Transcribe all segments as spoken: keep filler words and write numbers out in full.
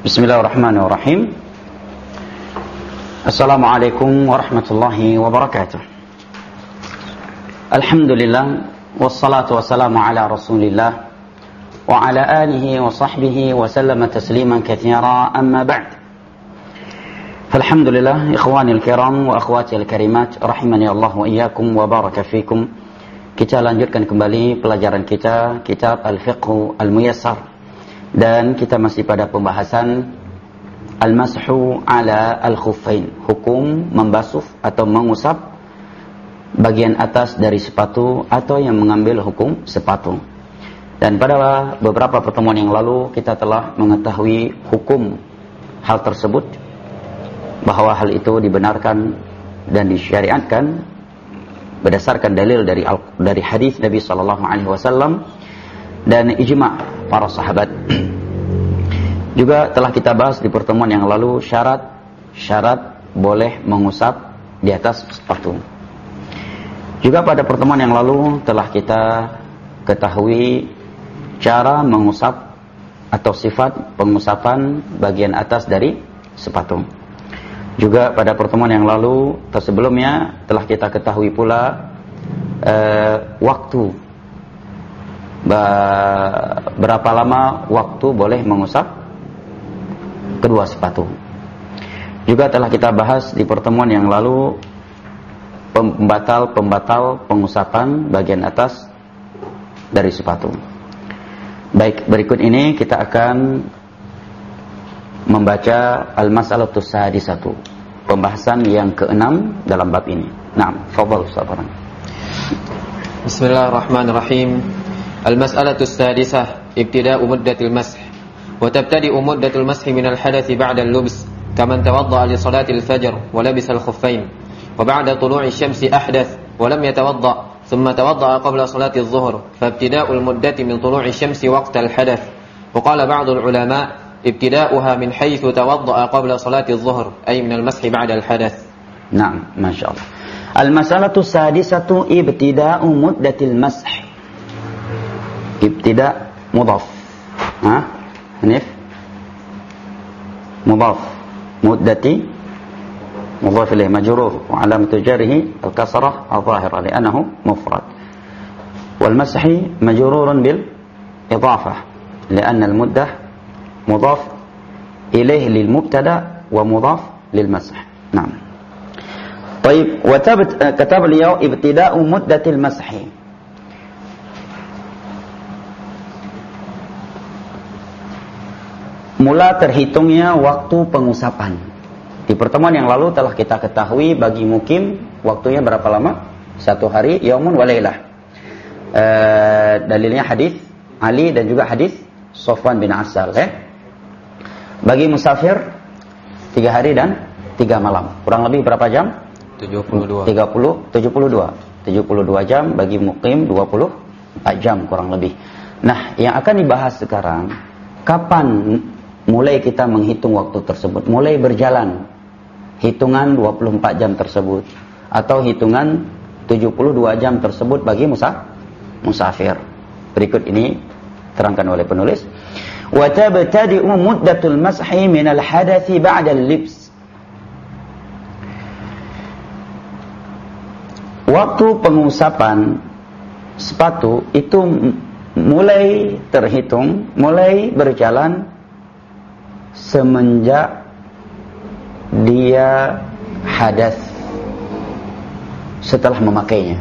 Bismillahirrahmanirrahim. Assalamualaikum warahmatullahi wabarakatuh. Alhamdulillah, wassalatu wassalamu ala rasulillah wa ala alihi wa sahbihi wa sallama tasliman katsira, amma ba'd. Alhamdulillah, ikhwanil kiram wa akhwatil karimat, rahimani Allah wa iyyakum wa baraka fikum. Kita lanjutkan kembali pelajaran kita, kitab Al-Fiqh Al-Muyassar. Dan kita masih pada pembahasan Al-Mashu ala Al-Khuffain, hukum membasuh atau mengusap bagian atas dari sepatu atau yang mengambil hukum sepatu. Dan pada beberapa pertemuan yang lalu kita telah mengetahui hukum hal tersebut, bahwa hal itu dibenarkan dan disyariatkan berdasarkan dalil dari dari hadis Nabi sallallahu alaihi wasallam dan ijma' para sahabat. Juga telah kita bahas di pertemuan yang lalu syarat syarat boleh mengusap di atas sepatu. Juga pada pertemuan yang lalu telah kita ketahui cara mengusap atau sifat pengusapan bagian atas dari sepatu. Juga pada pertemuan yang lalu tersebelumnya telah kita ketahui pula eh, waktu berapa lama waktu boleh mengusap kedua sepatu. Juga telah kita bahas di pertemuan yang lalu pembatal-pembatal pengusapan bagian atas dari sepatu. Baik, berikut ini kita akan membaca Al-Mas'alatus Sadisatu, pembahasan yang keenam dalam bab ini. Naam, fadhal Ustaz. Bismillahirrahmanirrahim. Al-Mas'alatus Sadisah, ibtida'u muddatil masih. Wa tabtadi'u muddatul masih min al-hadath ba'da al-lubs, kaman tawadda'a li salatil fajr wa labisa al-khuffain, wa ba'da tulu'i asy-syamsi ahdath wa lam yatawadda' thumma tawadda'a qabla salati adh-dhuhr, fa ibtida'u al-muddati min tulu'i asy-syamsi waqta al-hadath. Wa qala ba'd al-ulama' ibtida'uha min haythu tawadda'a qabla salati adh-dhuhr, ay min al-masih ba'da al-hadath. Naam, masyaallah. Al-Mas'alatus Sadisatu, ibtida'u muddatil masih. Ibtida' mudhaf. Ha? Hanif? Mudhaf. Muddati mudhaf ilayh majrur wa alamatu jarrihi al-kasrah adh-dhahirah li'annahu mufrad. Wal mashi majrurun bil idafah li'anna al-muddah mudhaf ilayh lil mubtada wa mudhaf lil masih. Naam. Baik, wa katab al-yaw ibtida'u muddatil masih. Mula terhitungnya waktu pengusapan. Di pertemuan yang lalu telah kita ketahui bagi mukim waktunya berapa lama? Satu hari, yaumun wa lailah. E, dalilnya hadis Ali dan juga hadis Sofwan bin Asal. Eh? Bagi musafir tiga hari dan tiga malam. Kurang lebih berapa jam? tujuh puluh dua. tiga puluh, tujuh puluh dua. tujuh puluh dua jam, bagi mukim dua puluh empat jam kurang lebih. Nah, yang akan dibahas sekarang, kapan mulai kita menghitung waktu tersebut, mulai berjalan hitungan dua puluh empat jam tersebut atau hitungan tujuh puluh dua jam tersebut bagi musa, musafir. Berikut ini terangkan oleh penulis. Wa tabtadi'u muddatul mashi min al-hadathi ba'da al-libs. Waktu pengusapan sepatu itu mulai terhitung, mulai berjalan semenjak dia hadas setelah memakainya.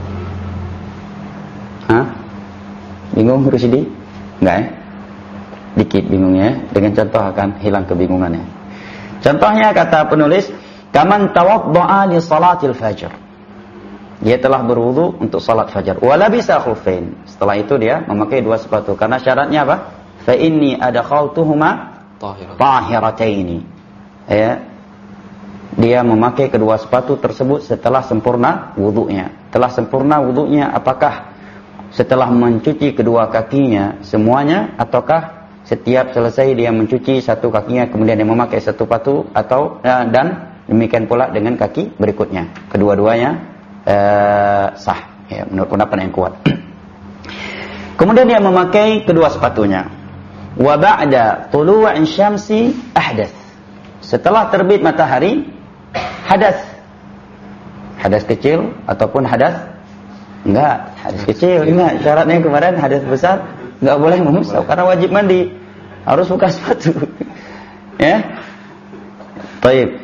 Hah? Bingung Rusidi? Enggak ya? Dikit bingungnya, dengan contoh akan hilang kebingungannya. Contohnya kata penulis, kaman tawadda'a li salatil fajr. Dia telah berwudu untuk salat fajar. Wa labisa khuffain. Setelah itu dia memakai dua sepatu. Karena syaratnya apa? Fa inni adkhaltuhuma tahirataini. Ya. Dia memakai kedua sepatu tersebut setelah sempurna wudunya. Telah sempurna wudunya apakah setelah mencuci kedua kakinya semuanya, ataukah setiap selesai dia mencuci satu kakinya kemudian dia memakai satu sepatu, atau ya, dan demikian pula dengan kaki berikutnya. Kedua-duanya Uh, sah, ya, menurut pendapat yang kuat. Kemudian dia memakai kedua sepatunya. Wa ba'da tulu'i syamsi ahdath. Setelah terbit matahari, hadas. Hadas kecil ataupun hadas enggak, hadas kecil. Ingat syaratnya kemarin hadas besar enggak boleh mengusap karena wajib mandi. Harus buka sepatu. Ya. Baik.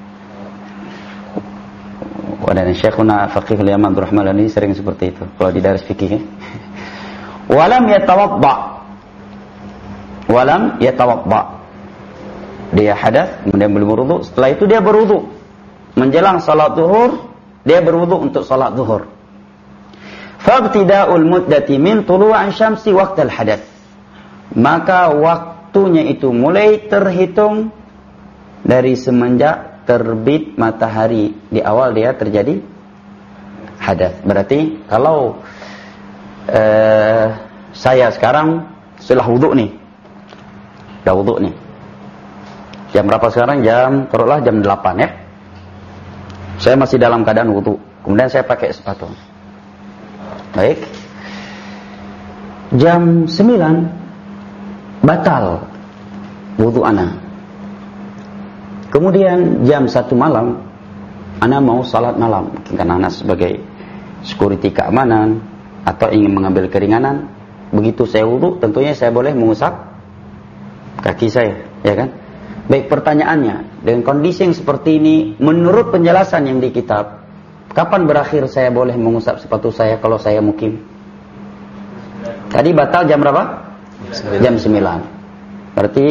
Wadana Syekhuna Faqihul Yaman Abdurrahman ini sering seperti itu kalau di daras fikih. Walam yatawadda. Walam yatawadda. Dia hadas, kemudian berwudu, setelah itu dia berwudu. Menjelang salat zuhur, dia berwudu untuk salat zuhur. Fabtida'ul muddati min tulu'i syamsi waqtal hadath. Maka waktunya itu mulai terhitung dari semenjak terbit matahari, di awal dia terjadi hadas. Berarti kalau uh, saya sekarang setelah wudu nih, dah wudu nih, jam berapa sekarang? Jam taruhlah jam delapan ya. Saya masih dalam keadaan wudu, kemudian saya pakai sepatu. Baik, jam sembilan batal wudu ana. Kemudian jam satu malam, ana mau salat malam. Mungkin karena ana sebagai security keamanan atau ingin mengambil keringanan. Begitu saya wudu, tentunya saya boleh mengusap kaki saya, ya kan? Baik, pertanyaannya, dengan kondisi yang seperti ini, menurut penjelasan yang di kitab, kapan berakhir saya boleh mengusap sepatu saya kalau saya mukim? Tadi batal jam berapa? Jam sembilan. Berarti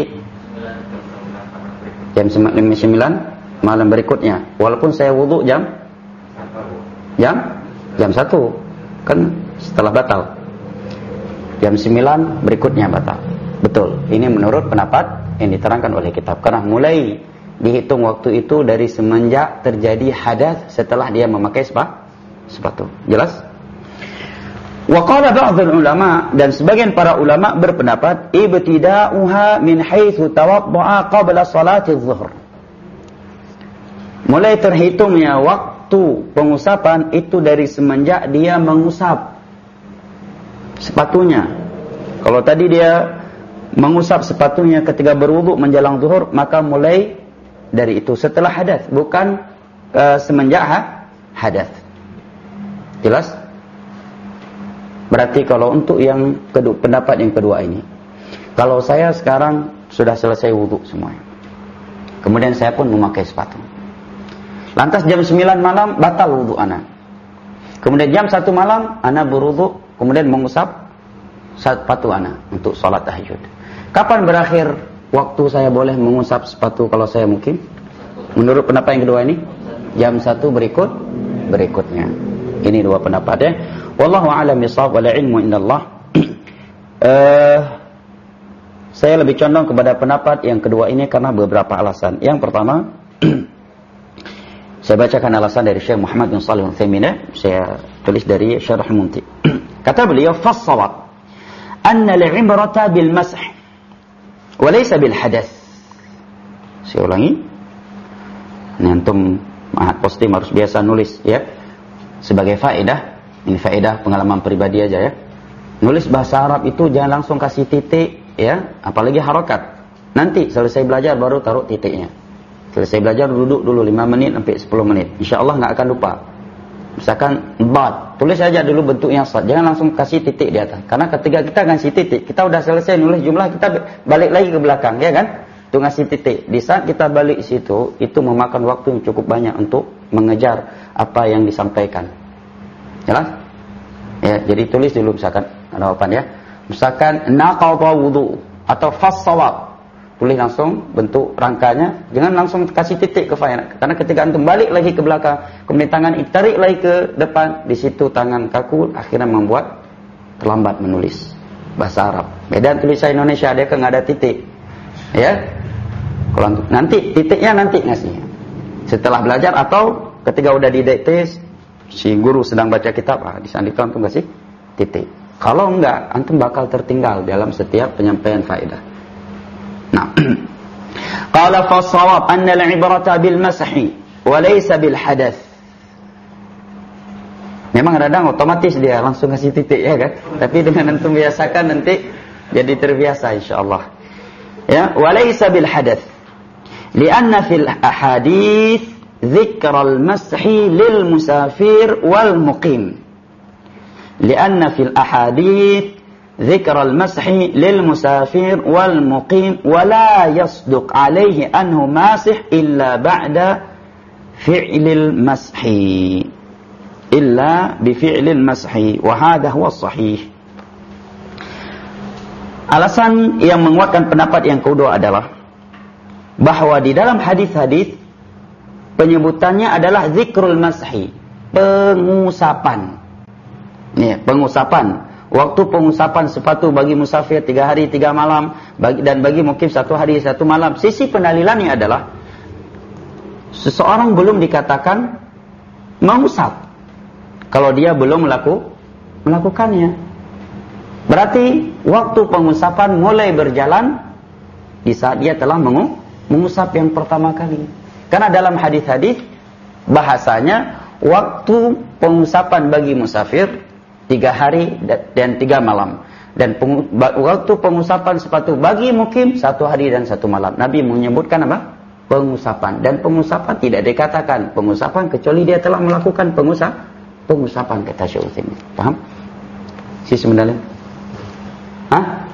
jam sembilan malam berikutnya. Walaupun saya wudu jam jam jam satu, kan setelah batal. Jam sembilan berikutnya batal. Betul. Ini menurut pendapat yang diterangkan oleh kitab. Karena mulai dihitung waktu itu dari semenjak terjadi hadas setelah dia memakai sepatu. Jelas? Wa qala ba'dul ulama, dan sebagian para ulama berpendapat ibtida'uha min haitsu tawadda'a qabla salati adh-dhuhr. Mulai terhitungnya waktu pengusapan itu dari semenjak dia mengusap sepatunya. Kalau tadi dia mengusap sepatunya ketika berwudu menjelang zuhur, maka mulai dari itu setelah hadas, bukan uh, semenjak ha? hadas. Jelas? Berarti kalau untuk yang kedua, pendapat yang kedua ini, kalau saya sekarang sudah selesai wudu semuanya, kemudian saya pun memakai sepatu, lantas jam sembilan malam batal wudu ana, kemudian jam satu malam ana berwudu, kemudian mengusap sepatu ana untuk salat tahajud. Kapan berakhir waktu saya boleh mengusap sepatu kalau saya mungkin? Menurut pendapat yang kedua ini, jam satu berikut berikutnya. Ini dua pendapat ya. Wallahu a'lam bishawab, wal ilmu indallah. uh, Saya lebih condong kepada pendapat yang kedua ini karena beberapa alasan. Yang pertama, saya bacakan alasan dari Syekh Muhammad bin Shalih Al-Utsaimin. Saya tulis dari Syarah Mumti. Kata beliau, "Fassawab anna al-'ibrata bil masih wa laysa bil hadath." Saya ulangi. Ini antum mahat posting harus biasa nulis ya. Sebagai faedah, ini faedah pengalaman pribadi aja ya. Nulis bahasa Arab itu jangan langsung kasih titik ya, apalagi harokat. Nanti selesai belajar baru taruh titiknya. Selesai belajar duduk dulu lima menit sampai sepuluh menit. Insyaallah enggak akan lupa. Misalkan bad, tulis saja dulu bentuknya sad. Jangan langsung kasih titik di atas. Karena ketika kita kasih titik, kita udah selesai nulis jumlah, kita balik lagi ke belakang, ya kan? Itu ngasih titik. Di saat kita balik situ, itu memakan waktu yang cukup banyak untuk mengejar apa yang disampaikan. Jelas? Ya, jadi tulis dulu misalkan ada jawaban ya. Misalkan naqadha wudu atau fassawab. Tulis langsung bentuk rangkanya, jangan langsung kasih titik ke file. Karena ketika antum balik lagi ke belakang, kemudian tangan tarik lagi ke depan, di situ tangan kaku akhirnya membuat terlambat menulis bahasa Arab. Beda tulisan Indonesia, dia kan enggak ada titik. Ya. Kalau nanti titiknya nanti ngasih. Setelah belajar atau ketika udah didikte si guru sedang baca kitab, ah, di sana itu antum kasih titik. Kalau enggak, antum bakal tertinggal dalam setiap penyampaian faedah. Nah, qala fa shawab anna al-ibrata bil mashi wa laysa bil hadath. Memang kadang otomatis dia langsung kasih titik ya kan? Tapi dengan antum biasakan nanti jadi terbiasa insyaallah. Ya, walaysa bil hadath. Lianna fil ahadits dzikr al-mashi lil musafir wal muqim. Lianna fil ahadits dzikr al-mashi lil musafir wal muqim wa la yasduq alayhi anhu masih illa ba'da fi'lil mashi. Illa bi fi'lil mashi wa hadha huwa sahih. Alasan yang menguatkan pendapat yang kedua adalah bahwa di dalam hadis-hadis penyebutannya adalah zikrul mashi, pengusapan. Nih, pengusapan. Waktu pengusapan sepatu bagi musafir tiga hari tiga malam, bagi, dan bagi mukim satu hari satu malam. Sisi pendalilannya adalah seseorang belum dikatakan mengusap kalau dia belum melaku, melakukannya. Berarti waktu pengusapan mulai berjalan di saat dia telah mengu, mengusap yang pertama kali. Karena dalam hadis-hadis bahasanya waktu pengusapan bagi musafir tiga hari dan tiga malam, dan pengu, waktu pengusapan sepatu bagi mukim satu hari dan satu malam. Nabi menyebutkan apa? Pengusapan. Dan pengusapan tidak dikatakan pengusapan kecuali dia telah melakukan pengusap, pengusapan, kata Syekh Utsaimin. Paham? Si sebenarnya. Hah?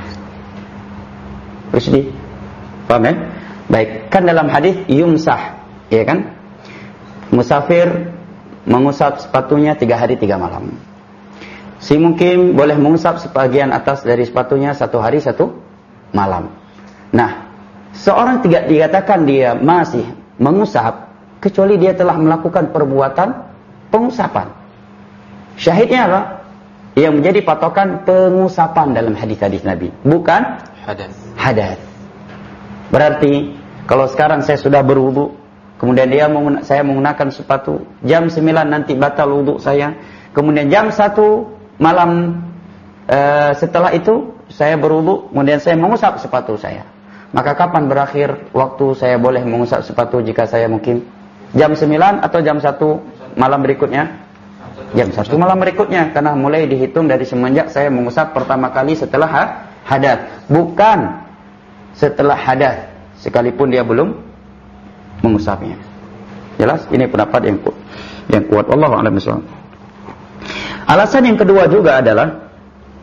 Rusdi? Paham ya? Baik, kan dalam hadis yumsah, ya kan? Musafir mengusap sepatunya tiga hari tiga malam. Si mukim boleh mengusap sebagian atas dari sepatunya satu hari satu malam. Nah, seorang tidak dikatakan dia masih mengusap kecuali dia telah melakukan perbuatan pengusapan. Syahidnya apa? Yang menjadi patokan pengusapan dalam hadis-hadis Nabi, bukan hadas. Hadas. Berarti kalau sekarang saya sudah berwudu, kemudian dia menguna, saya menggunakan sepatu, jam sembilan nanti batal wudu saya, kemudian jam satu malam e, setelah itu saya berwudu, kemudian saya mengusap sepatu saya. Maka kapan berakhir waktu saya boleh mengusap sepatu jika saya mungkin? Jam sembilan atau jam satu malam berikutnya? Jam satu malam berikutnya, karena mulai dihitung dari semenjak saya mengusap pertama kali setelah hadas, bukan setelah hadas sekalipun dia belum mengusapnya. Jelas? Ini pendapat yang kuat, yang kuat. Wallahu a'lam bishawab. Alasan yang kedua juga adalah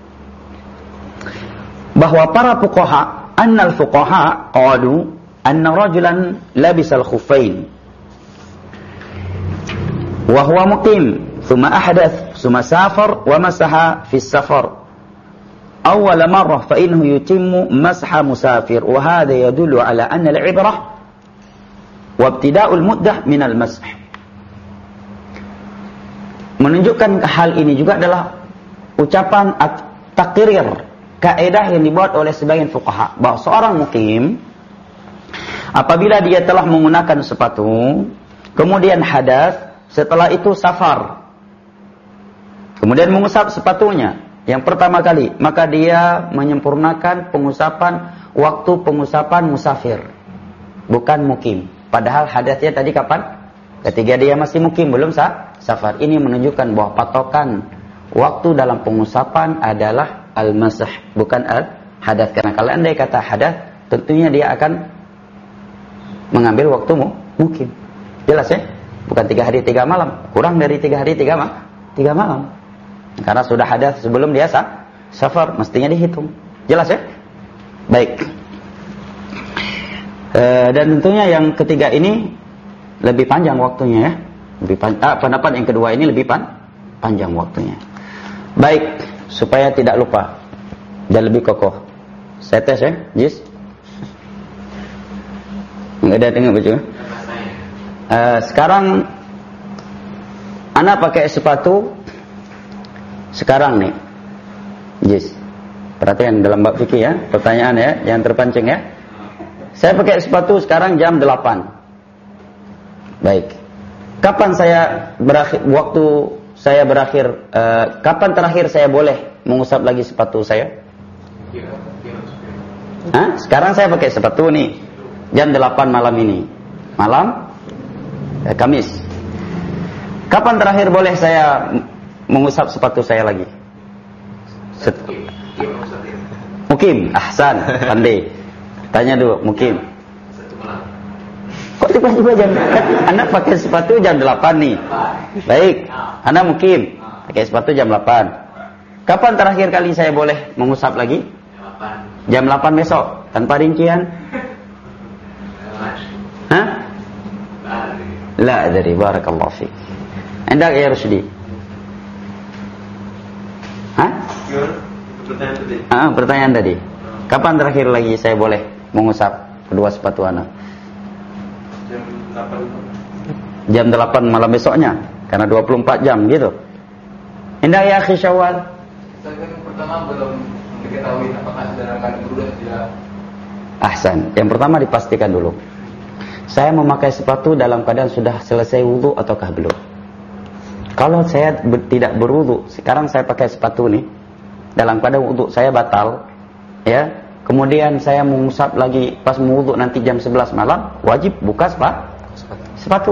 bahwa para fuqaha, annal fuqaha qalu anna rajulan labisal khuffain wa huwa muqim ثم أحدث ثم سافر ومسح في السفر أول مرة فإنه يتم مسح مسافر وهذا يدل على أن العبرة وابتداء المدة من المسح. Menunjukkan hal ini juga adalah ucapan takrir, kaidah yang dibuat oleh sebagian fuqaha, bahwa seorang mukim apabila dia telah menggunakan sepatu kemudian hadas, setelah itu safar, kemudian mengusap sepatunya yang pertama kali, maka dia menyempurnakan pengusapan waktu pengusapan musafir, bukan mukim. Padahal hadasnya tadi kapan? Ketika dia masih mukim, belum sah, safar. Ini menunjukkan bahwa patokan waktu dalam pengusapan adalah al-masah, bukan al-hadas. Karena kalau andai kata hadas, tentunya dia akan mengambil waktu mukim. Jelas ya? Bukan tiga hari tiga malam, kurang dari tiga hari tiga, ma tiga malam. Karena sudah hadas sebelum dia sah, safar, mestinya dihitung. Jelas ya? Baik. E, dan tentunya yang ketiga ini lebih panjang waktunya ya. Lebih pan ah, pendapat yang kedua ini lebih pan panjang waktunya. Baik, supaya tidak lupa dan lebih kokoh. Saya tes ya, Jis. Enggak ada dengar baca. E, sekarang anak pakai sepatu sekarang nih, Jis, perhatikan dalam bab fikih ya, pertanyaan ya, yang terpancing ya. Saya pakai sepatu sekarang jam delapan. Baik. Kapan saya berakhir, waktu saya berakhir, uh, kapan terakhir saya boleh mengusap lagi sepatu saya? Hah? Sekarang saya pakai sepatu nih, jam delapan malam ini. Malam? Eh, Kamis. Kapan terakhir boleh saya mengusap sepatu saya lagi? Set Mukim, ahsan, pandai. Tanya dulu, Mukim. Kok tiba-tiba jam kan Anda pakai sepatu jam delapan nih. Baik, Anda Mukim pakai sepatu jam delapan. Kapan terakhir kali saya boleh mengusap lagi? Jam delapan besok, tanpa rincian. Hah? La adri, barakallahu fiik. Anda ya Rusdi. Hah? Ah, pertanyaan tadi. Kapan terakhir lagi saya boleh mengusap kedua sepatu Anda? Jam delapan. Jam delapan malam besoknya, karena dua puluh empat jam gitu. Indah ya akhi Syawal. Saya kan pertama belum diketahui apakah sedang kandung dulu atau tidak. Ahsan. Yang pertama dipastikan dulu. Saya memakai sepatu dalam keadaan sudah selesai wudu ataukah belum? Kalau saya ber, tidak berwudu, sekarang saya pakai sepatu nih, dalam keadaan wudu saya batal, ya. Kemudian saya mengusap lagi pas wudu nanti jam sebelas malam, wajib buka sepatu. Sepatu.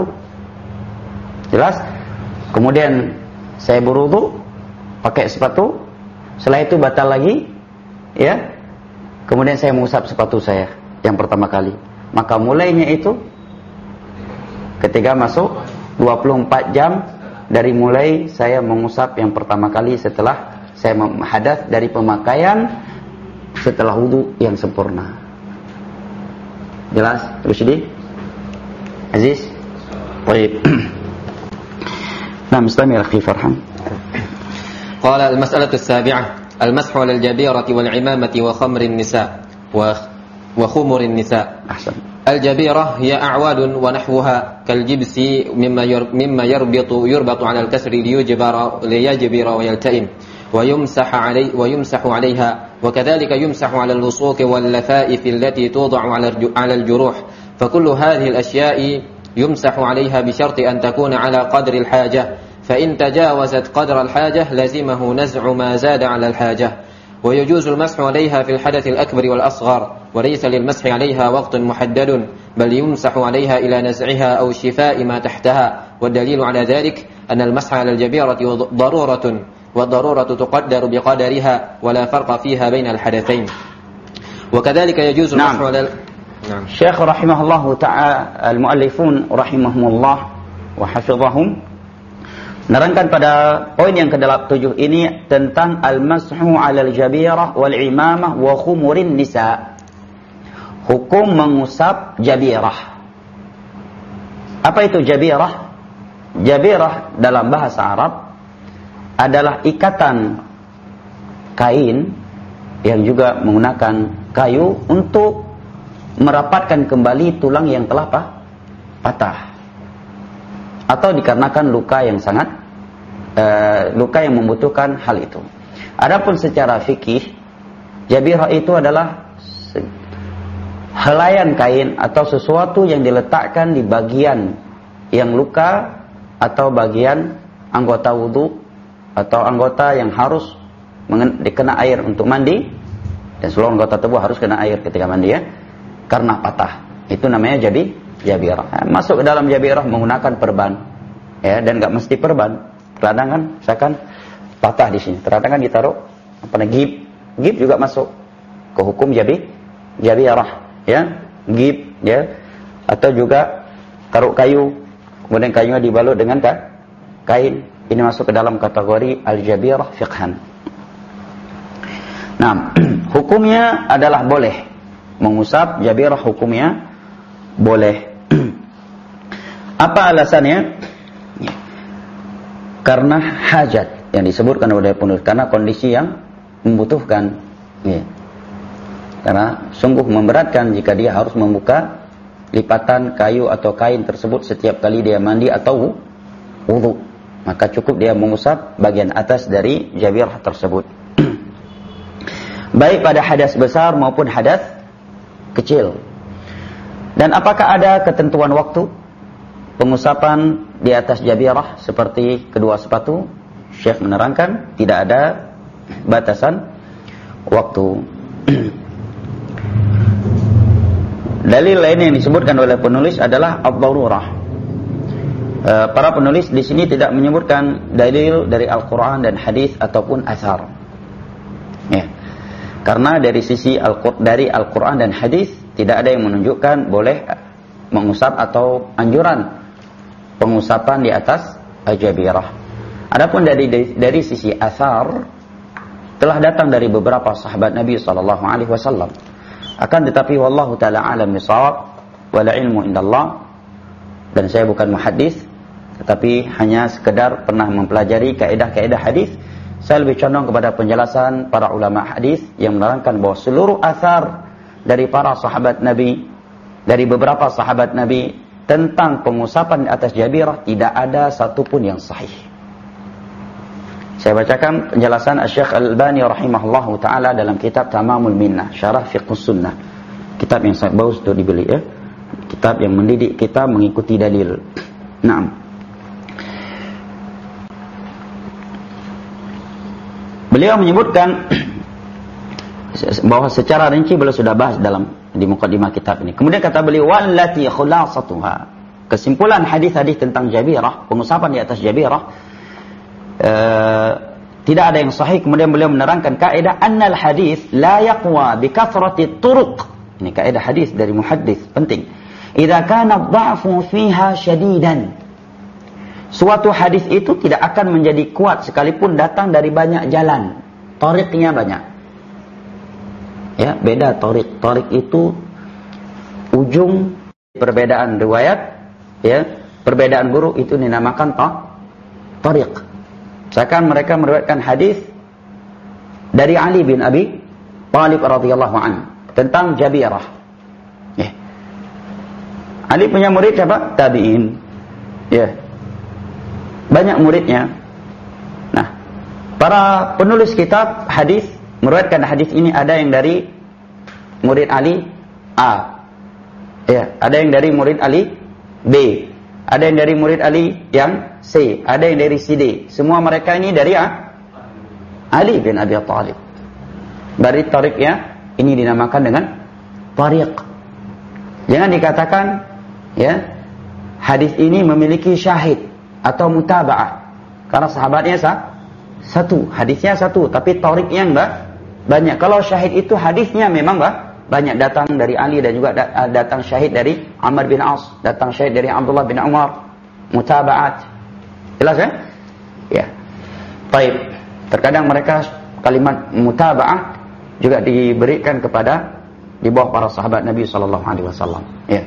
Jelas? Kemudian saya berwudu, pakai sepatu, setelah itu batal lagi, ya. Kemudian saya mengusap sepatu saya yang pertama kali. Maka mulainya itu ketika masuk dua puluh empat jam dari mulai saya mengusap yang pertama kali setelah saya hadas dari pemakaian setelah wudu yang sempurna. Jelas? Rusdi? Aziz? Baik. Nah, mustamir akhi Farhan. Qala al-mas'alatu as-sabi'ah al-mashu 'ala al-jabirati wal-'imamati wa khamri an-nisa wa wa khumuri an-nisa. Ahsan. الجبيرة هي أعواد ونحوها كالجبس مما مما يربط يربط على الكسر ليجبر ليجبر ويلتئم ويمسح عليه ويمسح عليها وكذلك يمسح على اللصوق واللفائف التي توضع على على الجروح فكل هذه الأشياء يمسح عليها بشرط أن تكون على قدر الحاجة فإن تجاوزت قدر الحاجة لزمه نزع ما زاد على الحاجة ويجوز المسح عليها في الحدث الأكبر والأصغر وليس للمسح عليها وقت محدد بل يمسح عليها إلى نزعها أو شفاء ما تحتها والدليل على ذلك أن المسح على الجبيرة ضرورة والضرورة تقدر بقدرها ولا فرق فيها بين الحدثين وكذلك يجوز المسح على نعم. الشيخ رحمه الله تعالى المؤلفون رحمهم الله وحفظهم menerangkan pada poin yang ke-delapan puluh tujuh ini tentang al-mashu 'alal jabirah wal imamah wa khumurin nisa. Hukum mengusap jabirah. Apa itu jabirah? Jabirah dalam bahasa Arab adalah ikatan kain yang juga menggunakan kayu untuk merapatkan kembali tulang yang telah apa? Patah. Atau dikarenakan luka yang sangat uh, luka yang membutuhkan hal itu. Adapun secara fikih, jabirah itu adalah helaian kain atau sesuatu yang diletakkan di bagian yang luka atau bagian anggota wudu atau anggota yang harus dikena air untuk mandi, dan seluruh anggota tubuh harus kena air ketika mandi ya, karena patah. Itu namanya jabi jabirah. Masuk ke dalam jabirah menggunakan perban, ya, dan nggak mesti perban. Terkadang kan, misalkan patah di sini, terkadang kan ditaruh apa namanya gip, gip juga masuk ke hukum jabi jabirah, ya, gip, ya, atau juga taruh kayu, kemudian kayunya dibalut dengan kain. Ini masuk ke dalam kategori al-jabirah fiqhan. Nah, hukumnya adalah boleh mengusap jabirah, hukumnya boleh. Apa alasannya? Karena hajat yang disebutkan oleh penulis, karena kondisi yang membutuhkan, ya. Karena sungguh memberatkan jika dia harus membuka lipatan kayu atau kain tersebut setiap kali dia mandi atau wudu. Maka cukup dia mengusap bagian atas dari jabirah tersebut. Baik pada hadas besar maupun hadas kecil. Dan apakah ada ketentuan waktu pengusapan di atas jabirah seperti kedua sepatu? Syekh menerangkan tidak ada batasan waktu. Dalil lain yang disebutkan oleh penulis adalah ad-darurah. E, para penulis di sini tidak menyebutkan dalil dari Al-Quran dan hadis ataupun athar. Ya. Karena dari sisi Al-Qur'an dari Al-Quran dan hadis tidak ada yang menunjukkan boleh mengusap atau anjuran pengusapan di atas jabirah. Adapun dari, dari dari sisi athar, telah datang dari beberapa sahabat Nabi sallallahu alaihi wasallam. Akan tetapi wallahu taala alam bisawab, wala ilmu indallah, dan saya bukan muhaddis, tetapi hanya sekedar pernah mempelajari kaidah-kaidah hadis. Saya lebih condong kepada penjelasan para ulama hadis yang menerangkan bahwa seluruh athar dari para sahabat Nabi, dari beberapa sahabat Nabi tentang pengusapan di atas jabirah, tidak ada satupun yang sahih. Saya bacakan penjelasan Syekh Al-Albani rahimahullahu taala dalam kitab Tamamul Minnah, Syarah Fiqh Sunnah. Kitab yang sangat bagus untuk dibeli ya. Kitab yang mendidik kita mengikuti dalil. Naam. Beliau menyebutkan bahwa secara rinci beliau sudah bahas dalam di mukadimah kitab ini. Kemudian kata beliau, wallati khulasatuha. Kesimpulan hadis-hadis tentang jabirah, pengusapan di atas jabirah, uh, tidak ada yang sahih. Kemudian beliau menerangkan kaidah annal hadis la yaqwa bi kathrati turuq. Ini kaidah hadis dari muhaddis penting. Idza kana dha'fu fiha shadidan. Suatu hadis itu tidak akan menjadi kuat sekalipun datang dari banyak jalan. Tariqnya banyak. Ya, beda tarik. Tarik itu ujung perbedaan riwayat, ya. Perbedaan guru itu dinamakan ta tarik. Misalkan mereka meriwayatkan hadis dari Ali bin Abi Thalib radhiyallahu anhu tentang jabirah. Ya. Ali punya murid siapa? Tabi'in. Ya. Banyak muridnya. Nah, para penulis kitab hadis meriwayatkan hadis ini, ada yang dari murid Ali A, ya, ada yang dari murid Ali B, ada yang dari murid Ali yang C, ada yang dari C D. Semua mereka ini dari A, Ali bin Abi Thalib. Dari tariqnya ini dinamakan dengan tariq. Jangan dikatakan ya hadis ini memiliki syahid atau mutaba'ah, karena sahabatnya sah, satu, hadisnya satu, tapi tariqnya enggak banyak. Kalau syahid itu hadisnya memang bah, banyak, datang dari Ali dan juga datang syahid dari Amr bin As, datang syahid dari Abdullah bin Umar, mutaba'at. Jelas ya? Ya. Baik. Terkadang mereka kalimat mutaba'ah juga diberikan kepada di bawah para sahabat Nabi sallallahu alaihi wasallam. Ya.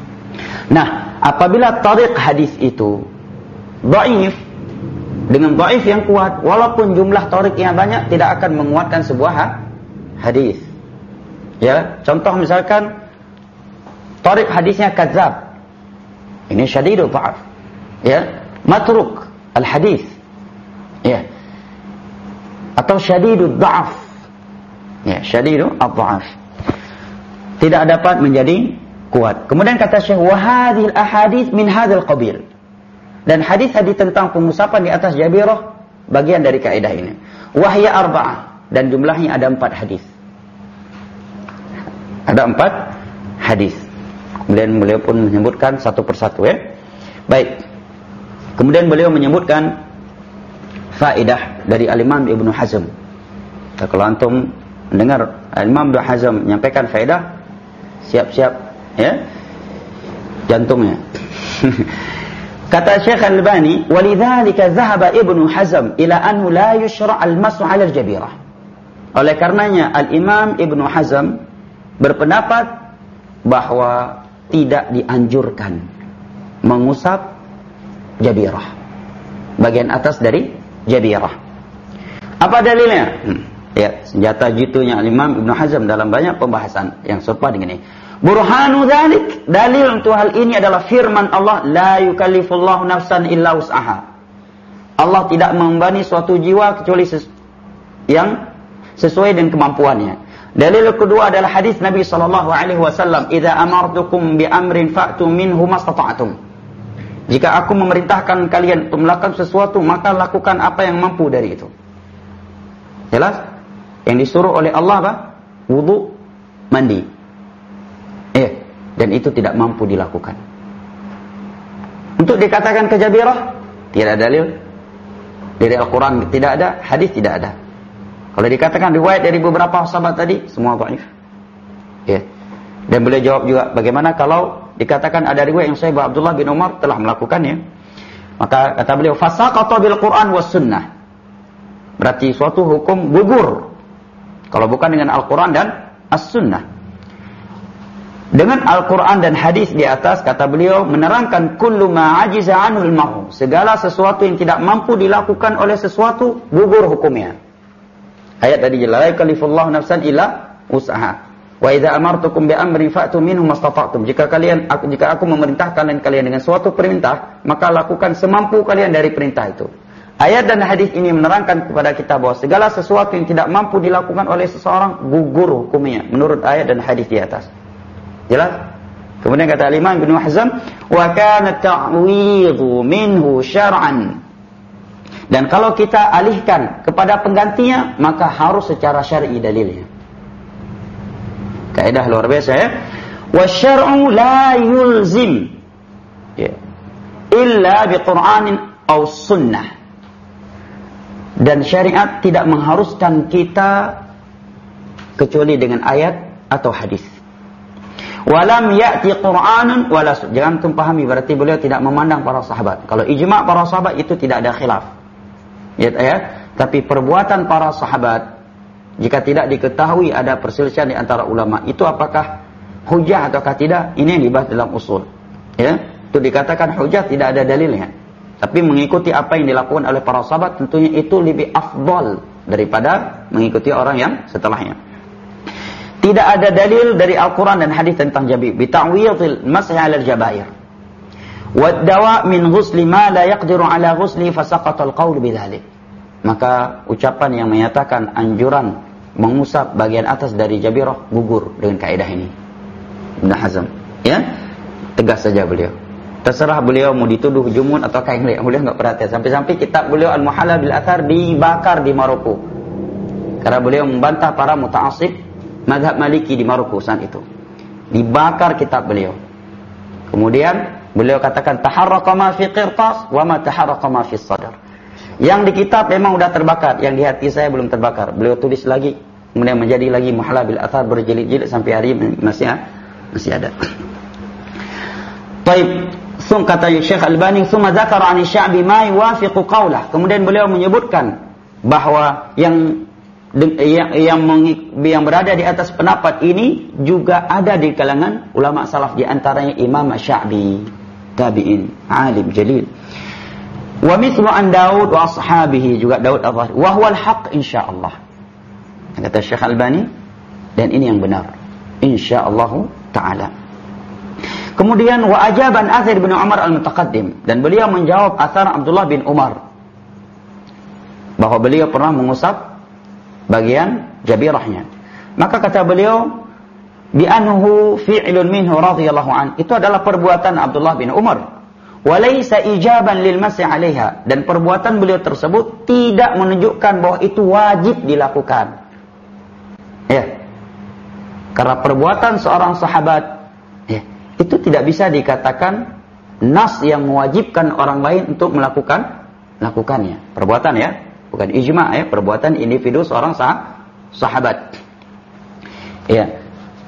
Nah, apabila tariq hadis itu dhaif, dengan dhaif yang kuat, walaupun jumlah tariqnya banyak, tidak akan menguatkan sebuah hadis. Ya, contoh misalkan tariq hadisnya kadzab, ini syadidul dha'af. Ya, matruk al-hadis. Ya. Atau syadidul dha'af. Ya, syadidul dha'af. Tidak dapat menjadi kuat. Kemudian kata Syekh, wa hadhil ahadits min hadzal qabil. Dan hadis-hadis tentang pengusapan di atas jabirah bagian dari kaidah ini. Wahya arba'ah, dan jumlahnya ada empat hadis. Ada empat hadis. Kemudian beliau pun menyebutkan satu persatu ya. Baik. Kemudian beliau menyebutkan faedah dari Al-Imam Ibnu Hazm. Kalau antum mendengar Al-Imam Ibnu Hazm menyampaikan faedah, siap-siap ya jantungnya. Kata Syekh Al-Albani, walidzalika dhahaba Ibnu Hazm ila annahu la yushra' al-mas'u 'ala al-jabirah. Oleh karenanya Al-Imam Ibnu Hazm berpendapat bahwa tidak dianjurkan mengusap jabirah, bagian atas dari jabirah. Apa dalilnya? Hmm. Ya, senjata jitunya Al-Imam Ibnu Hazm dalam banyak pembahasan yang serupa dengan ini. Burhanu dzalik, dalil untuk hal ini adalah firman Allah, la yukallifullahu nafsan illa wus'aha. Allah tidak membebani suatu jiwa kecuali ses- yang sesuai dengan kemampuannya. Dalil kedua adalah hadis Nabi sallallahu alaihi wasallam, "Idza amartukum bi amrin fa'tu minhu mastata'tum." Jika aku memerintahkan kalian untuk melakukan sesuatu, maka lakukan apa yang mampu dari itu. Jelas? Yang disuruh oleh Allah apa? Wudu, mandi. Eh, dan itu tidak mampu dilakukan. Untuk dikatakan kejabirah, tidak ada dalil. Dari Al-Quran tidak ada, hadis tidak ada. Kalau dikatakan riwayat dari beberapa sahabat tadi, semua dhaif. Ya. Dan beliau jawab juga, bagaimana kalau dikatakan ada riwayat yang sahih bahwa Abdullah bin Umar telah melakukannya? Maka kata beliau, fasaqata bil Qur'an was sunnah. Berarti suatu hukum gugur kalau bukan dengan Al-Qur'an dan As-Sunnah. Dengan Al-Qur'an dan hadis di atas, kata beliau, menerangkan kullu ma ajiza anhu al-mar'u, segala sesuatu yang tidak mampu dilakukan oleh sesuatu gugur hukumnya. Ayat tadi jelas, la yukallifullahu nafsan illa wus'aha. Wa idza amartukum bi amrin fa'tu minhu mastata'tum. Jika kalian aku, jika aku memerintahkan kalian dengan suatu perintah, maka lakukan semampu kalian dari perintah itu. Ayat dan hadis ini menerangkan kepada kita bahwa segala sesuatu yang tidak mampu dilakukan oleh seseorang gugur hukumnya menurut ayat dan hadis di atas. Jelas? Kemudian kata Imam Ibnu Hazm, wa kana ta'widhu minhu syar'an. Dan kalau kita alihkan kepada penggantinya, maka harus secara syar'i dalilnya. Kaidah luar biasa ya. Wasyar'u la yulzim ya, illa biqur'anin aw sunnah. Dan syariat tidak mengharuskan kita kecuali dengan ayat atau hadis. Walam ya'ti Qur'anun wala sunnah. Jangan antum pahami berarti beliau tidak memandang para sahabat. Kalau ijma' para sahabat itu tidak ada khilaf. Ya, ya. Tapi perbuatan para sahabat, jika tidak diketahui ada perselisihan di antara ulama, itu apakah hujah ataukah tidak? Ini yang dibahas dalam usul. Ya, itu dikatakan hujah tidak ada dalilnya. Tapi mengikuti apa yang dilakukan oleh para sahabat tentunya itu lebih afdal daripada mengikuti orang yang setelahnya. Tidak ada dalil dari Al-Quran dan hadis tentang jabir. Bita'widil masih ala al-jabair. Wad-dawa min ghusli ma la yaqdiru ala ghusli fasaqata al-qawl bidzalik. Maka ucapan yang menyatakan anjuran mengusap bagian atas dari jabirah gugur dengan kaidah ini. Ibnu Hazm, ya, tegas saja beliau. Terserah beliau mau dituduh jumun atau kain beliau, beliau enggak perhatian. Sampai-sampai kitab beliau Al-Muhalla bil Athar dibakar di Maroko. Karena beliau membantah para muta'assib mazhab Maliki di Maroko saat itu. Dibakar kitab beliau. Kemudian beliau katakan taharraqa ma fi qirtas wa ma taharraqa ma fi sadr. Yang di kitab memang sudah terbakar, yang di hati saya belum terbakar. Beliau tulis lagi, kemudian menjadi lagi Muhalla bil Athar berjilid-jilid sampai hari ini masih masih ada. Baik, sum kata Syekh Albani, "Tsumma dzakara 'an Sya'bi ma yuwafiqu qawlah." Kemudian beliau menyebutkan bahwa yang yang yang, yang berada di atas pendapat ini juga ada di kalangan ulama salaf, di antaranya Imam Sya'bi, tabi'in, alim jalil. Wa mithlu an Daud wa ashabihi, juga Daud al-Zahiri, wa huwa al-haq insyaallah. Kata Syekh Albani, dan ini yang benar insyaallah taala. Kemudian wa ajaban athar bin Umar al-mutaqaddim, dan beliau menjawab athar Abdullah bin Umar bahwa beliau pernah mengusap bagian jabirahnya. Maka kata beliau bi annahu fi'lun minhu radhiyallahu an, itu adalah perbuatan Abdullah bin Umar. Walaysa ijaban lil masih 'alaiha, dan perbuatan beliau tersebut tidak menunjukkan bahwa itu wajib dilakukan. Ya. Karena perbuatan seorang sahabat ya, itu tidak bisa dikatakan nas yang mewajibkan orang lain untuk melakukan melakukannya. Perbuatan ya, bukan ijma' ya, perbuatan individu seorang sah, sahabat. Ya.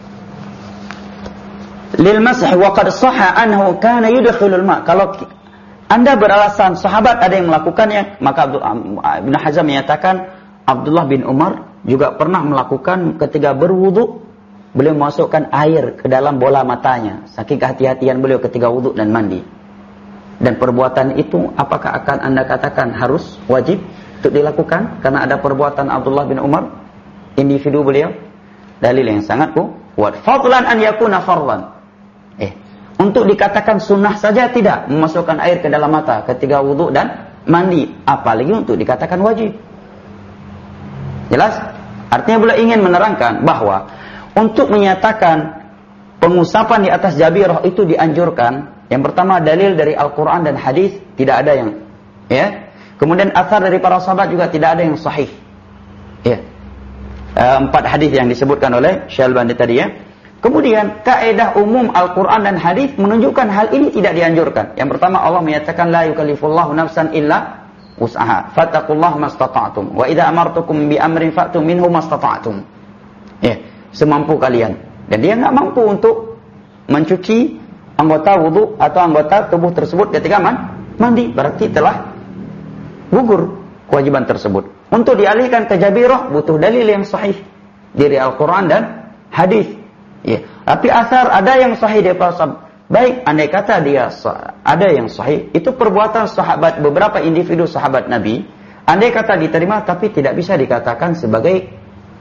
Lil masih wa qad sahha anhu kana yudkhilul ma. Kalau Anda beralasan sahabat ada yang melakukannya, maka Ibnu Hazm menyatakan Abdullah bin Umar juga pernah melakukan ketika berwudu, beliau memasukkan air ke dalam bola matanya, saking kehati-hatian beliau ketika wudu dan mandi. Dan perbuatan itu apakah akan Anda katakan harus wajib untuk dilakukan karena ada perbuatan Abdullah bin Umar, individu beliau? Dalil yang sangat kuat. Fadlan an yakuna fardhan. Eh, untuk dikatakan sunnah saja tidak memasukkan air ke dalam mata ketika wudu dan mandi, apalagi untuk dikatakan wajib. Jelas? Artinya beliau ingin menerangkan bahwa untuk menyatakan pengusapan di atas jabirah itu dianjurkan. Yang pertama dalil dari Al-Quran dan hadis tidak ada yang, ya. Kemudian athar dari para sahabat juga tidak ada yang sahih. Ya. E, empat hadis yang disebutkan oleh Syekh Al-Albani tadi ya. Kemudian kaidah umum Al-Quran dan hadis menunjukkan hal ini tidak dianjurkan. Yang pertama Allah menyatakan la yukallifullahu nafsan illa wus'aha. Fattaqullaha mastata'tum. Wa idza amartukum bi amrin fa'tu minhu mastata'tum. Ya, semampu kalian. dan dia nggak mampu untuk mencuci anggota wudu atau anggota tubuh tersebut ketika man, mandi, berarti telah gugur kewajiban tersebut. Untuk dialihkan ke jabirah butuh dalil yang sahih dari Al-Quran dan hadis. Ya. Tapi asar ada yang sahih dari para sahabat. Baik, andai kata dia ada yang sahih, itu perbuatan sahabat, beberapa individu sahabat Nabi, andai kata diterima, tapi tidak bisa dikatakan sebagai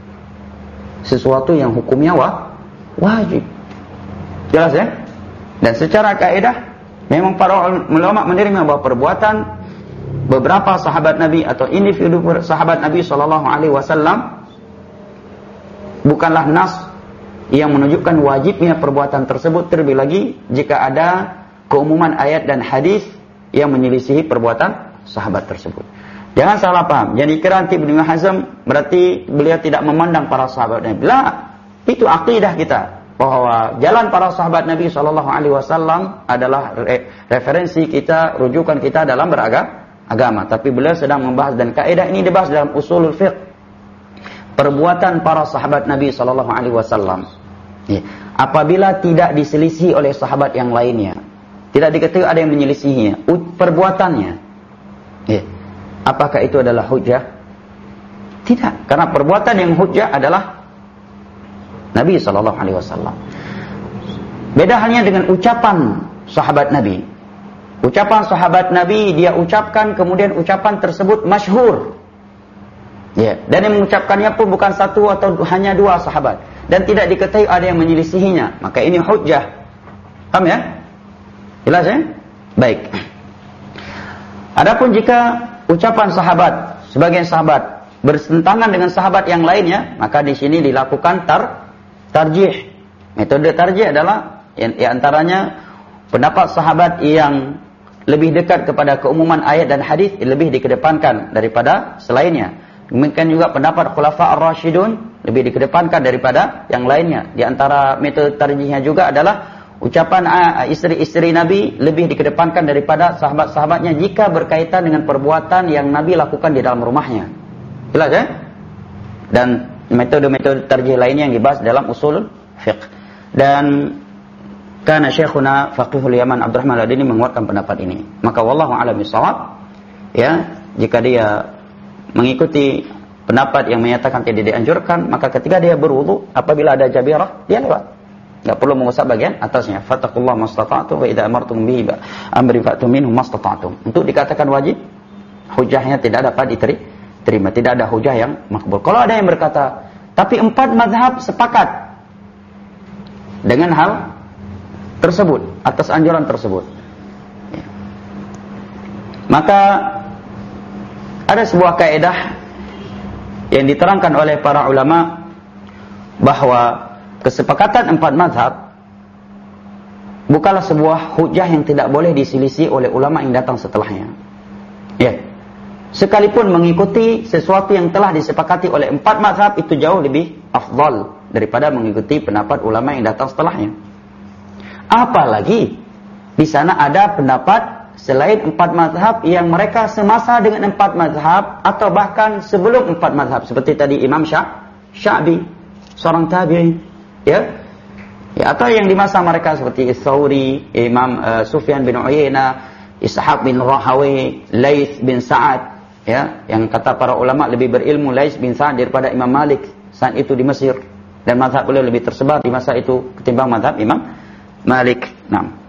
sesuatu yang hukumnya wah, wajib. Jelas ya? Dan secara kaidah, memang para ulama menerima bahwa perbuatan beberapa sahabat Nabi atau individu sahabat Nabi Shallallahu Alaihi Wasallam bukanlah nas yang menunjukkan wajibnya perbuatan tersebut, terlebih lagi jika ada keumuman ayat dan hadis yang menyelisihi perbuatan sahabat tersebut. Jangan salah paham. Jadi kira nanti Ibnu Hazm berarti beliau tidak memandang para sahabat Nabi. Lah, itu akidah kita bahwa jalan para sahabat Nabi Shallallahu Alaihi Wasallam adalah referensi kita, rujukan kita dalam beragama. Tapi beliau sedang membahas, dan kaidah ini dibahas dalam usulul fiqh, perbuatan para sahabat Nabi Shallallahu Alaihi Wasallam. Ya. Apabila tidak diselisih oleh sahabat yang lainnya, tidak diketahui ada yang menyelisihinya, perbuatannya, ya. Apakah itu adalah hujjah? Tidak, karena perbuatan yang hujjah adalah Nabi Shallallahu Alaihi Wasallam. Beda halnya dengan ucapan sahabat Nabi. Ucapan sahabat Nabi dia ucapkan, kemudian ucapan tersebut masyhur. Ya, dan yang mengucapkannya pun bukan satu atau hanya dua sahabat, dan tidak diketahui ada yang menyelisihinya, maka ini hujjah. Paham ya? Jelas ya? Baik. Adapun jika ucapan sahabat, sebagian sahabat bertentangan dengan sahabat yang lainnya, maka di sini dilakukan tar tarjih. Metode tarjih adalah yang antaranya pendapat sahabat yang lebih dekat kepada keumuman ayat dan hadis lebih dikedepankan daripada selainnya. Demikian juga pendapat Khulafa ar-Rasyidun lebih dikedepankan daripada yang lainnya. Di antara metode tarjihnya juga adalah ucapan istri-istri Nabi lebih dikedepankan daripada sahabat-sahabatnya jika berkaitan dengan perbuatan yang Nabi lakukan di dalam rumahnya. Jelas ya? Dan metode-metode tarjih lainnya yang dibahas dalam usul fiqh. Dan karena Syekhuna Faqihul Yaman Abdurrahman Al-Adini menguatkan pendapat ini. Maka wallahu a'lam bishawab, ya, jika dia mengikuti pendapat yang menyatakan tidak dianjurkan, maka ketika dia berwudu, apabila ada jabirah, dia lewat. Tidak perlu mengusap bagian atasnya. Fattaqullaha mastata'tum wa idza amartum bihi amrin fa'tu minhu mastata'tum. Untuk dikatakan wajib, hujahnya tidak dapat diterima, tidak ada hujah yang makbul. Kalau ada yang berkata, tapi empat mazhab sepakat dengan hal tersebut, atas anjuran tersebut, ya. Maka ada sebuah kaidah yang diterangkan oleh para ulama bahwa kesepakatan empat mazhab bukanlah sebuah hujah yang tidak boleh diselisih oleh ulama yang datang setelahnya. Ya. Sekalipun mengikuti sesuatu yang telah disepakati oleh empat mazhab itu jauh lebih afdal daripada mengikuti pendapat ulama yang datang setelahnya. Apalagi di sana ada pendapat selain empat mazhab yang mereka semasa dengan empat mazhab atau bahkan sebelum empat mazhab, seperti tadi Imam Sya, Sya'bi, seorang tabi'in, ya. Ya, atau yang di masa mereka seperti Ats-Tsauri, Imam uh, Sufyan bin Uyainah, Ishaq bin Rahawi, Laits bin Sa'ad, ya, yang kata para ulama lebih berilmu Laits bin Sa'ad daripada Imam Malik saat itu di Mesir, dan mazhab beliau lebih tersebar di masa itu ketimbang mazhab Imam Malik. Nah,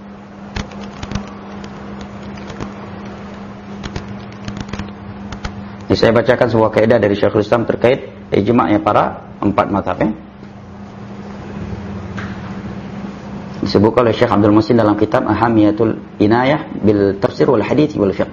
ini saya bacakan sebuah kaidah dari Syekhul Islam terkait ijma'nya para empat mazhab, ya. Disebutkan oleh Syekh Abdul Muhsin dalam kitab Ahamiyatul Inayah bil Tafsir wal Hadits wal Fiqh.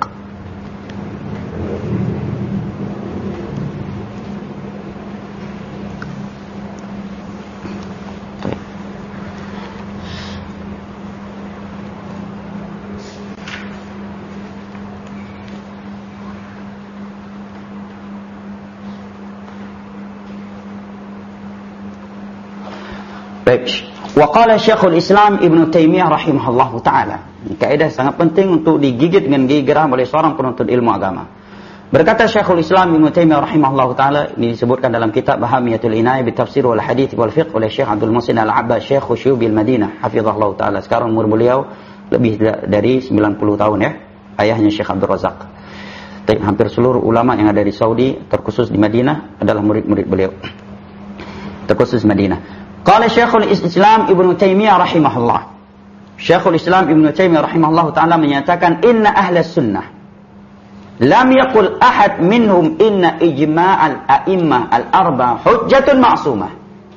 Baik. Wa qala Syekhul Islam Ibnu Taimiyah rahimahullahu taala. Ini kaidah sangat penting untuk digigit dengan gigi geram oleh seorang penuntut ilmu agama. Berkata Syekhul Islam Ibnu Taimiyah rahimahullahu taala, ini disebutkan dalam kitab Bahamiyatul Inayah bi Tafsir wal Hadits wal Fiqh oleh Syekh Abdul Muhsin Al-Abbad Syekh Syubil Madinah hafizahullahu taala. Sekarang umur beliau lebih dari sembilan puluh tahun ya. Ayahnya Syekh Abdul Razak. Tapi hampir seluruh ulama yang ada di Saudi, terkhusus di Madinah, adalah murid-murid beliau. Terkhusus Madinah. Qala Syekhul Islam Ibnu Taimiyah rahimahullah. Syekhul Islam Ibnu Taimiyah rahimahullah taala menyatakan inna ahlas sunnah lam yaqul ahad minhum inna ijma'al a'immah al-arba hujjatun ma'sumah.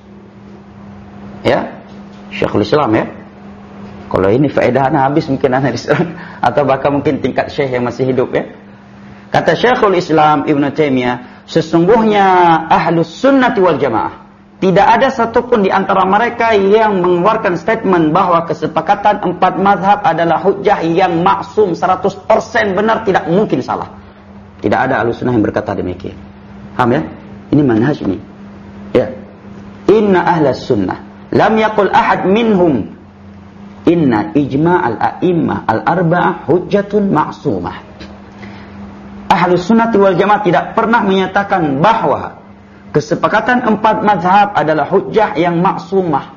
Ya. Syekhul Islam ya. Kalau ini faedahnya habis mungkin anak diserang atau bahkan mungkin tingkat syekh yang masih hidup ya. Kata Syekhul Islam Ibnu Taimiyah, sesungguhnya ahlus sunnati wal jamaah tidak ada satupun di antara mereka yang mengeluarkan statement bahwa kesepakatan empat mazhab adalah hujjah yang maksum seratus persen benar, tidak mungkin salah. Tidak ada ahlus sunnah yang berkata demikian. Paham ya? Ini manhaj ini. Ya. Inna ahlas sunnah lam yaqul ahad minhum inna ijma'al a'immah al-arba'ah hujjatun maksumah. Ahlus sunnah wal jamaah tidak pernah menyatakan bahwa kesepakatan empat mazhab adalah hujjah yang maksumah.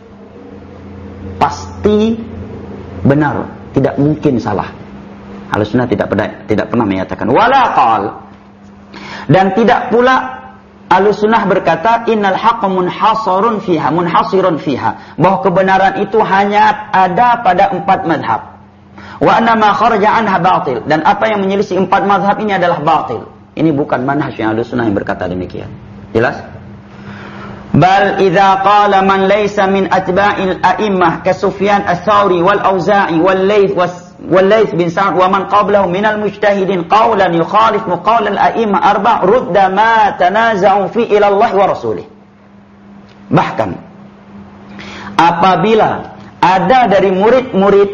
Pasti benar, tidak mungkin salah. Ahlus sunnah tidak pernah, tidak pernah menyatakan wala qal, dan tidak pula Ahlus sunnah berkata innal haqqa munhasirun fiha, munhasirun fiha, bahwa kebenaran itu hanya ada pada empat mazhab. Wa anna ma kharaja anha batil, dan apa yang menyelisih empat mazhab ini adalah batil. Ini bukan manhaj yang Ahlus sunnah yang berkata demikian. Jelas? Bal idza qala man laysa min atba'il a'immah ka Sufyan ats-Tsauri wal Auza'i wal Laits wal Laits bin Sa'd wa man qablahu min al-mujtahidin qawlan yukhalifu qawl al-a'immah arba' rudda ma tanaza'u fi ila Allah wa rasulih. Bahkan apabila ada dari murid-murid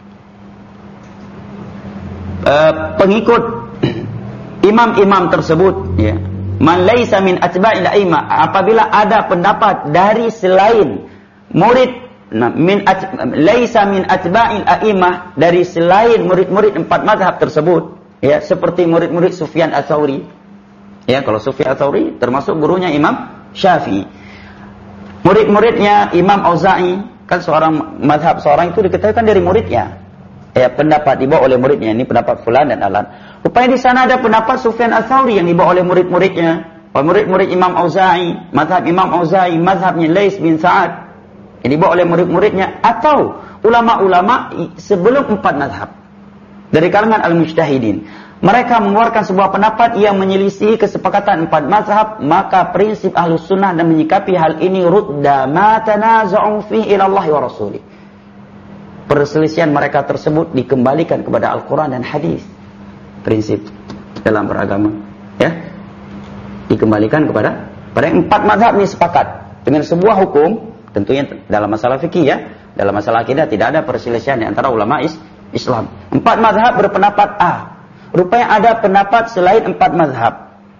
uh, pengikut imam-imam tersebut ya, man laisa min atba'il a'immah, apabila ada pendapat dari selain murid nah, min at, laisa min atba'il a'immah, dari selain murid-murid empat mazhab tersebut ya, seperti murid-murid Sufyan ats-Tsauri ya. Kalau Sufyan ats-Tsauri termasuk gurunya Imam Syafi'i, murid-muridnya Imam Auza'i, kan seorang mazhab seorang itu diketahui dari muridnya ya, pendapat dibawa oleh muridnya, ini pendapat fulan dan alan. Rupanya di sana ada pendapat Sufyan ats-Tsauri yang dibawa oleh murid-muridnya, oleh murid-murid Imam Auza'i, mazhab Imam Auza'i, mazhabnya Laits bin Sa'ad, yang dibawa oleh murid-muridnya, atau ulama-ulama sebelum empat mazhab dari kalangan al-mujtahidin. Mereka mengeluarkan sebuah pendapat yang menyelisih kesepakatan empat mazhab, maka prinsip Ahlus sunnah dan menyikapi hal ini rudda ma tanaza'u fihi ila Allah wa rasulih. Perselisihan mereka tersebut dikembalikan kepada Al-Quran dan hadis. Prinsip dalam beragama ya, dikembalikan kepada pada empat mazhab ini sepakat dengan sebuah hukum. Tentunya dalam masalah fikih ya, dalam masalah akidah tidak ada perselisihan di antara ulama is, Islam. Empat mazhab berpendapat A. Rupanya ada pendapat selain empat mazhab.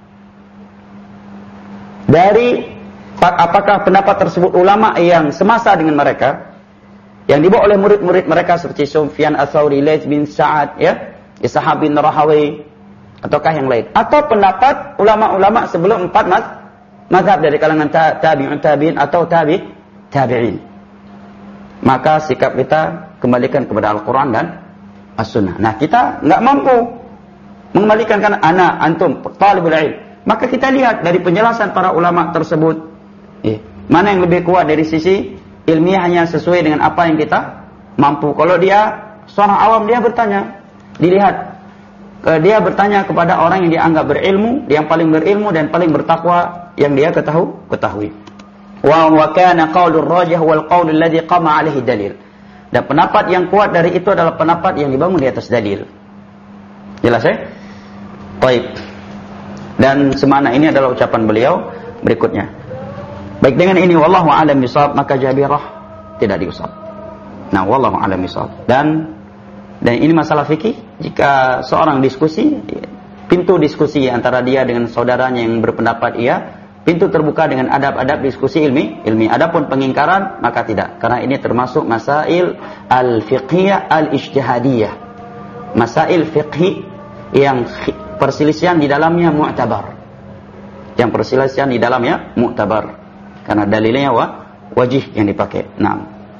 Dari apakah pendapat tersebut ulama yang semasa dengan mereka, yang dibawa oleh murid-murid mereka seperti Sufyan ats-Tsauri, Laits bin Sa'ad ya, Ishaq bin Rahawi, ataukah yang lain, atau pendapat ulama-ulama sebelum empat mazhab dari kalangan tabi'un tabi'in atau tabi' tabi'in. Maka sikap kita kembalikan kepada Al-Quran dan As-Sunnah. Nah, kita nggak mampu mengembalikan, karena ana antum talibul ilm, maka kita lihat dari penjelasan para ulama tersebut eh, mana yang lebih kuat dari sisi ilmiahnya sesuai dengan apa yang kita mampu. Kalau dia seorang awam, dia bertanya, dilihat dia bertanya kepada orang yang dianggap berilmu, yang paling berilmu dan paling bertakwa yang dia ketahui ketahui. Wa wa kana qaulur rajih wal qaul alladhi qama alaihi dalil. Dan pendapat yang kuat dari itu adalah pendapat yang dibangun di atas dalil. Jelas ya? Baik. Dan semana ini adalah ucapan beliau berikutnya. Baik, dengan ini wallahu a'lam bishawab, maka Jabirah tidak diusap. Nah, wallahu a'lam bishawab. Dan dan ini masalah fikih. Jika seorang diskusi, pintu diskusi antara dia dengan saudaranya yang berpendapat iya, pintu terbuka dengan adab-adab diskusi ilmi, ilmi. Adapun pengingkaran maka tidak, karena ini termasuk masail al-fiqhiyah al-ijtihadiyah. Masail fiqhi yang perselisihan di dalamnya mu'tabar. Yang perselisihan di dalamnya mu'tabar. Karena dalilnya wa, wajih yang dipakai. Nah.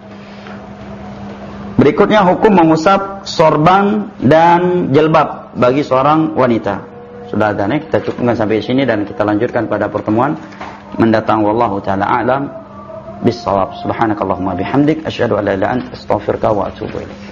Berikutnya hukum mengusap sorban dan jilbab bagi seorang wanita. Sudah ada nih, kita cukupkan sampai sini dan kita lanjutkan pada pertemuan mendatang. Wallahu taala a'lam bis-shawab. Subhanakallahumma bihamdik asyhadu an la ilaha illa anta astaghfiruka wa atubu ilaik.